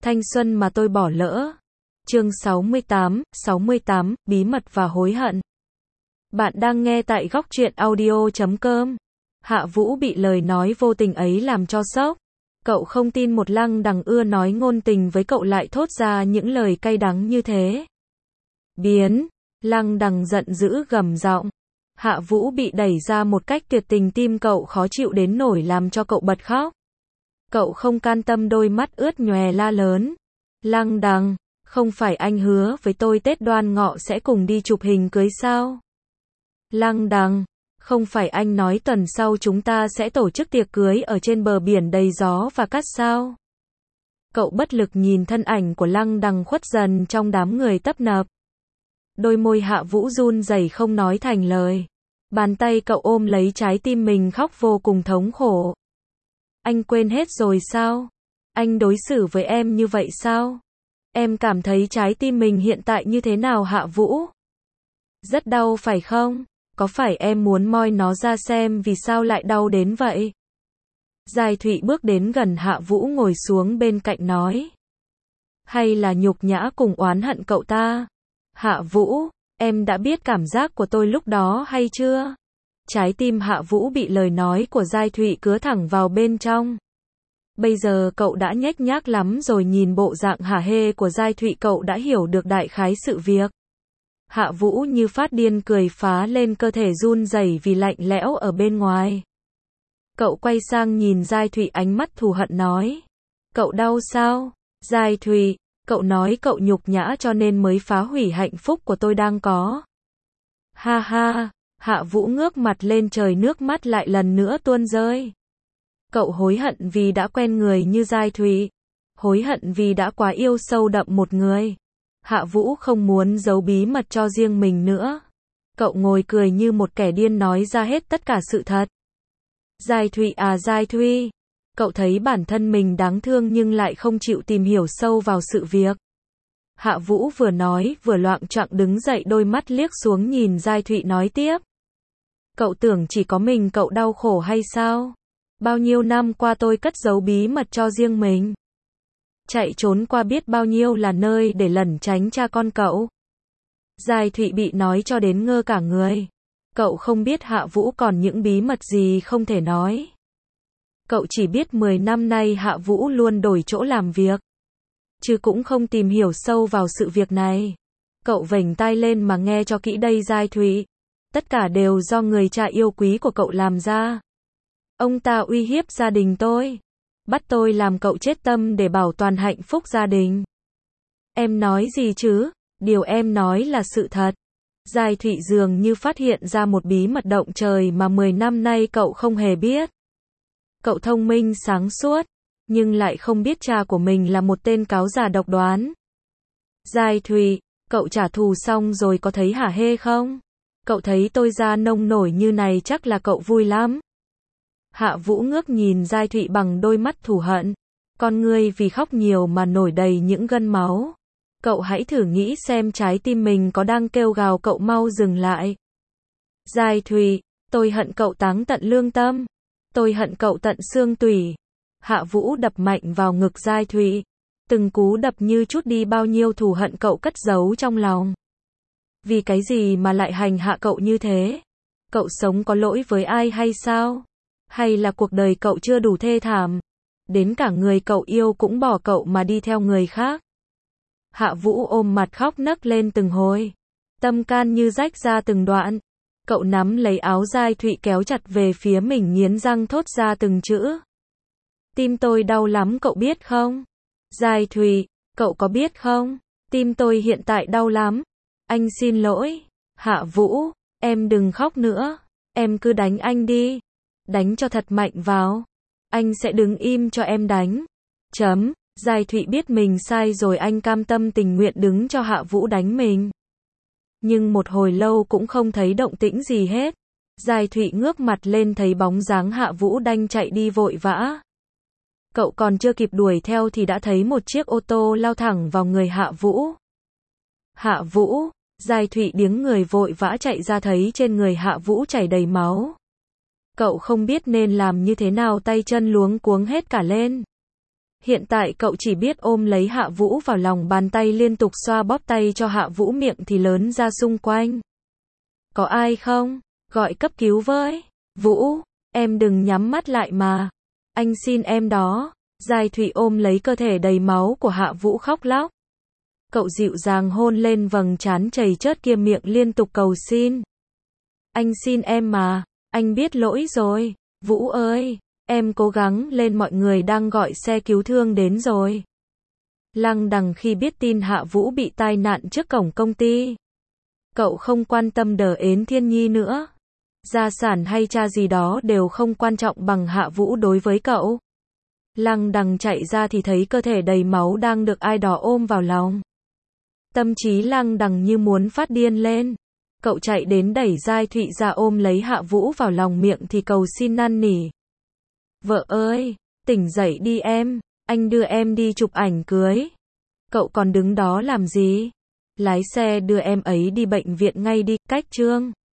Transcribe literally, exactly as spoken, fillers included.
Thanh xuân mà tôi bỏ lỡ. Chương sáu mươi tám, sáu mươi tám, bí mật và hối hận. Bạn đang nghe tại góc truyện audio chấm com. Hạ Vũ bị lời nói vô tình ấy làm cho sốc. Cậu không tin một Lăng Đằng ưa nói ngôn tình với cậu lại thốt ra những lời cay đắng như thế. Biến! Lăng Đằng giận dữ gầm giọng. Hạ Vũ bị đẩy ra một cách tuyệt tình, tim cậu khó chịu đến nổi làm cho cậu bật khóc. Cậu không can tâm, đôi mắt ướt nhòe la lớn. Lăng Đằng, không phải anh hứa với tôi Tết Đoan Ngọ sẽ cùng đi chụp hình cưới sao? Lăng Đằng, không phải anh nói tuần sau chúng ta sẽ tổ chức tiệc cưới ở trên bờ biển đầy gió và cát sao? Cậu bất lực nhìn thân ảnh của Lăng Đằng khuất dần trong đám người tấp nập. Đôi môi Hạ Vũ run rẩy không nói thành lời. Bàn tay cậu ôm lấy trái tim mình khóc vô cùng thống khổ. Anh quên hết rồi sao? Anh đối xử với em như vậy sao? Em cảm thấy trái tim mình hiện tại như thế nào Hạ Vũ? Rất đau phải không? Có phải em muốn moi nó ra xem vì sao lại đau đến vậy? Giai Thụy bước đến gần Hạ Vũ ngồi xuống bên cạnh nói. Hay là nhục nhã cùng oán hận cậu ta? Hạ Vũ, em đã biết cảm giác của tôi lúc đó hay chưa? Trái tim Hạ Vũ bị lời nói của Giai Thụy cứa thẳng vào bên trong. Bây giờ cậu đã nhếch nhác lắm rồi, nhìn bộ dạng hả hê của Giai Thụy cậu đã hiểu được đại khái sự việc. Hạ Vũ như phát điên cười phá lên, cơ thể run rẩy vì lạnh lẽo ở bên ngoài. Cậu quay sang nhìn Giai Thụy, ánh mắt thù hận nói. Cậu đau sao? Giai Thụy, cậu nói cậu nhục nhã cho nên mới phá hủy hạnh phúc của tôi đang có. Ha ha, Hạ Vũ ngước mặt lên trời, nước mắt lại lần nữa tuôn rơi. Cậu hối hận vì đã quen người như Giai Thụy. Hối hận vì đã quá yêu sâu đậm một người. Hạ Vũ không muốn giấu bí mật cho riêng mình nữa. Cậu ngồi cười như một kẻ điên nói ra hết tất cả sự thật. Giai Thụy à Giai Thụy, cậu thấy bản thân mình đáng thương nhưng lại không chịu tìm hiểu sâu vào sự việc. Hạ Vũ vừa nói vừa loạng choạng đứng dậy, đôi mắt liếc xuống nhìn Giai Thụy nói tiếp. Cậu tưởng chỉ có mình cậu đau khổ hay sao? Bao nhiêu năm qua tôi cất giấu bí mật cho riêng mình. Chạy trốn qua biết bao nhiêu là nơi để lẩn tránh cha con cậu. Giai Thụy bị nói cho đến ngơ cả người. Cậu không biết Hạ Vũ còn những bí mật gì không thể nói. Cậu chỉ biết mười năm nay Hạ Vũ luôn đổi chỗ làm việc. Chứ cũng không tìm hiểu sâu vào sự việc này. Cậu vểnh tai lên mà nghe cho kỹ đây Giai Thụy. Tất cả đều do người cha yêu quý của cậu làm ra. Ông ta uy hiếp gia đình tôi. Bắt tôi làm cậu chết tâm để bảo toàn hạnh phúc gia đình. Em nói gì chứ? Điều em nói là sự thật. Giai Thụy dường như phát hiện ra một bí mật động trời mà mười năm nay cậu không hề biết. Cậu thông minh sáng suốt, nhưng lại không biết cha của mình là một tên cáo già độc đoán. Giai Thụy, cậu trả thù xong rồi có thấy hả hê không? Cậu thấy tôi da nông nổi như này chắc là cậu vui lắm. Hạ Vũ ngước nhìn Giai Thụy bằng đôi mắt thù hận. Con ngươi vì khóc nhiều mà nổi đầy những gân máu. Cậu hãy thử nghĩ xem trái tim mình có đang kêu gào cậu mau dừng lại. Giai Thụy, tôi hận cậu táng tận lương tâm. Tôi hận cậu tận xương tủy. Hạ Vũ đập mạnh vào ngực Giai Thụy. Từng cú đập như trút đi bao nhiêu thù hận cậu cất giấu trong lòng. Vì cái gì mà lại hành hạ cậu như thế? Cậu sống có lỗi với ai hay sao? Hay là cuộc đời cậu chưa đủ thê thảm? Đến cả người cậu yêu cũng bỏ cậu mà đi theo người khác. Hạ Vũ ôm mặt khóc nấc lên từng hồi. Tâm can như rách ra từng đoạn. Cậu nắm lấy áo Giai Thụy kéo chặt về phía mình, nghiến răng thốt ra từng chữ. Tim tôi đau lắm cậu biết không? Giai Thụy, cậu có biết không? Tim tôi hiện tại đau lắm. Anh xin lỗi. Hạ Vũ, em đừng khóc nữa. Em cứ đánh anh đi. Đánh cho thật mạnh vào. Anh sẽ đứng im cho em đánh. Chấm. Giai Thụy biết mình sai rồi, anh cam tâm tình nguyện đứng cho Hạ Vũ đánh mình. Nhưng một hồi lâu cũng không thấy động tĩnh gì hết. Giai Thụy ngước mặt lên thấy bóng dáng Hạ Vũ đang chạy đi vội vã. Cậu còn chưa kịp đuổi theo thì đã thấy một chiếc ô tô lao thẳng vào người Hạ Vũ. Hạ Vũ, Giai Thụy điếng người vội vã chạy ra thấy trên người Hạ Vũ chảy đầy máu. Cậu không biết nên làm như thế nào, tay chân luống cuống hết cả lên. Hiện tại cậu chỉ biết ôm lấy Hạ Vũ vào lòng bàn tay liên tục xoa bóp tay cho Hạ Vũ miệng thì lớn ra xung quanh. Có ai không? Gọi cấp cứu với. Vũ, em đừng nhắm mắt lại mà. Anh xin em đó. Giai Thụy ôm lấy cơ thể đầy máu của Hạ Vũ khóc lóc. Cậu dịu dàng hôn lên vầng trán chảy chớt kia, miệng liên tục cầu xin. Anh xin em mà, anh biết lỗi rồi. Vũ ơi, em cố gắng lên, mọi người đang gọi xe cứu thương đến rồi. Lăng Đằng khi biết tin Hạ Vũ bị tai nạn trước cổng công ty, cậu không quan tâm đờ ến Thiên Nhi nữa. Gia sản hay cha gì đó đều không quan trọng bằng Hạ Vũ đối với cậu. Lăng Đằng chạy ra thì thấy cơ thể đầy máu đang được ai đó ôm vào lòng. Tâm trí Lăng Đằng như muốn phát điên lên. Cậu chạy đến đẩy Giai Thụy ra ôm lấy Hạ Vũ vào lòng, miệng thì cầu xin năn nỉ. Vợ ơi, tỉnh dậy đi em, anh đưa em đi chụp ảnh cưới. Cậu còn đứng đó làm gì? Lái xe đưa em ấy đi bệnh viện ngay đi, cách Trương.